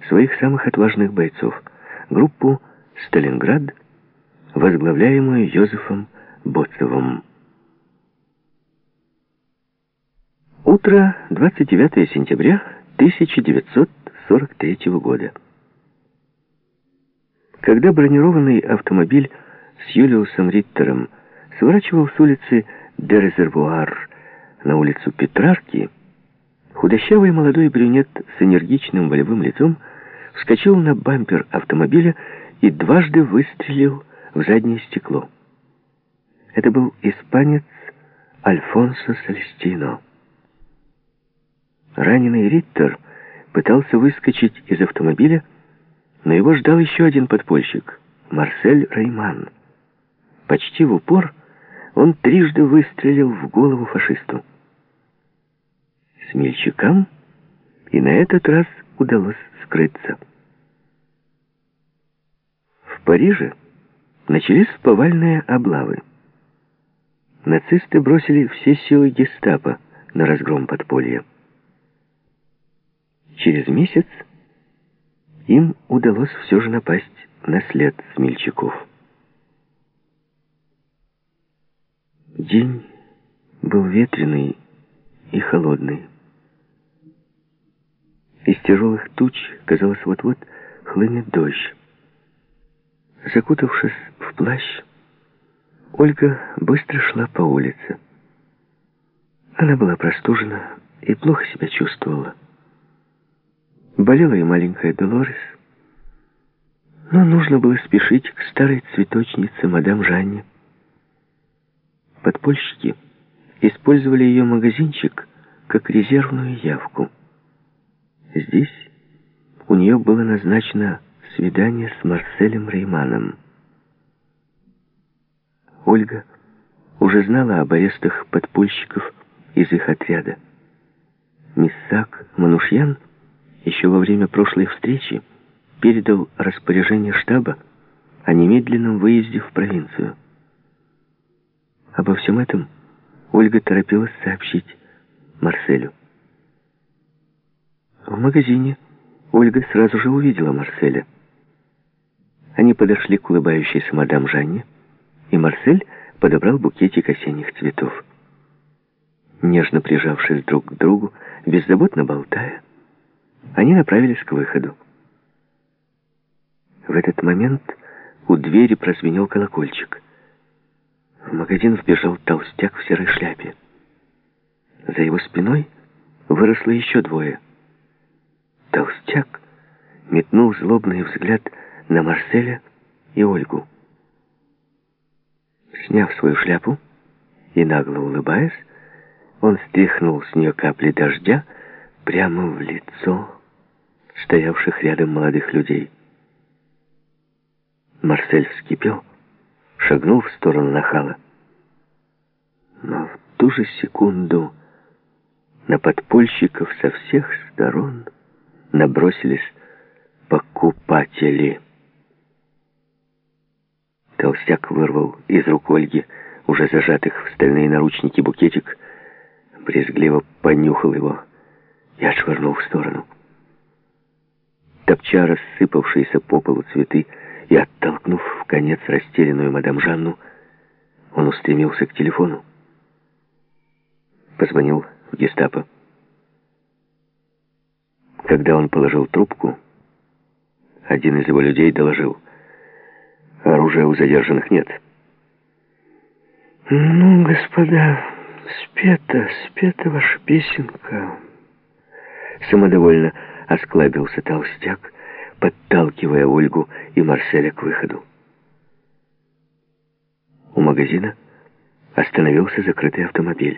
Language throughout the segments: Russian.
своих самых отважных бойцов, группу «Сталинград», возглавляемую Йозефом Боцевым. Утро 29 сентября 1943 года. Когда бронированный автомобиль с Юлиусом Риттером сворачивал с улицы де-Резервуар на улицу Петрарки, худощавый молодой брюнет с энергичным волевым лицом вскочил на бампер автомобиля и дважды выстрелил в заднее стекло. Это был испанец Альфонсо Сальстино. Раненый Риттер пытался выскочить из автомобиля, но его ждал еще один подпольщик, Марсель Рейман. Почти в упор он трижды выстрелил в голову фашисту. Смельчакам и на этот раз удалось скрыться. В Париже начались повальные облавы. Нацисты бросили все силы гестапо на разгром подполья. Через месяц им удалось все же напасть на след смельчаков. День был ветреный и холодный. Из тяжелых туч, казалось, вот-вот хлынет дождь. Закутавшись в плащ, Ольга быстро шла по улице. Она была простужена и плохо себя чувствовала. Болела и маленькая Долорес, но нужно было спешить к старой цветочнице мадам Жанне. Подпольщики использовали ее магазинчик как резервную явку. Здесь у нее было назначено свидание с Марселем Рейманом. Ольга уже знала об арестах подпольщиков из их отряда. Миссак Манушьян еще во время прошлой встречи передал распоряжение штаба о немедленном выезде в провинцию. Обо всем этом Ольга торопилась сообщить Марселю. В магазине Ольга сразу же увидела Марселя. Они подошли к улыбающейся мадам Жанне, и Марсель подобрал букетик осенних цветов. Нежно прижавшись друг к другу, беззаботно болтая, они направились к выходу. В этот момент у двери прозвенел колокольчик. В магазин вбежал толстяк в серой шляпе. За его спиной выросло еще двое. Толстяк метнул злобный взгляд на Марселя и Ольгу. Сняв свою шляпу и нагло улыбаясь, он стряхнул с нее капли дождя прямо в лицо стоявших рядом молодых людей. Марсель вскипел, шагнул в сторону нахала. Но в ту же секунду на подпольщиков со всех сторон набросились покупатели. Толстяк вырвал из рук Ольги, уже зажатых в стальные наручники, букетик, брезгливо понюхал его и отшвырнул в сторону. Топча рассыпавшиеся по полу цветы и оттолкнув в конец растерянную мадам Жанну, он устремился к телефону. Позвонил в гестапо. Когда он положил трубку, один из его людей доложил: оружия у задержанных нет. «Ну, господа, спета ваша песенка», — самодовольно осклабился толстяк, подталкивая Ольгу и Марселя к выходу. У магазина остановился закрытый автомобиль.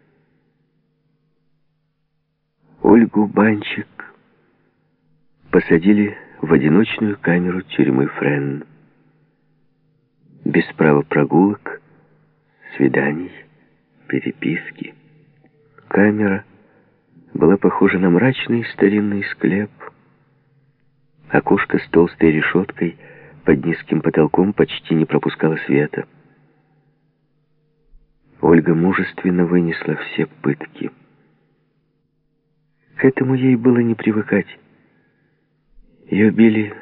Ольгу Банчик посадили в одиночную камеру тюрьмы Френ. Без права прогулок, свиданий, переписки. Камера была похожа на мрачный старинный склеп. Окошко с толстой решеткой под низким потолком почти не пропускало света. Ольга мужественно вынесла все пытки. К этому ей было не привыкать. Любили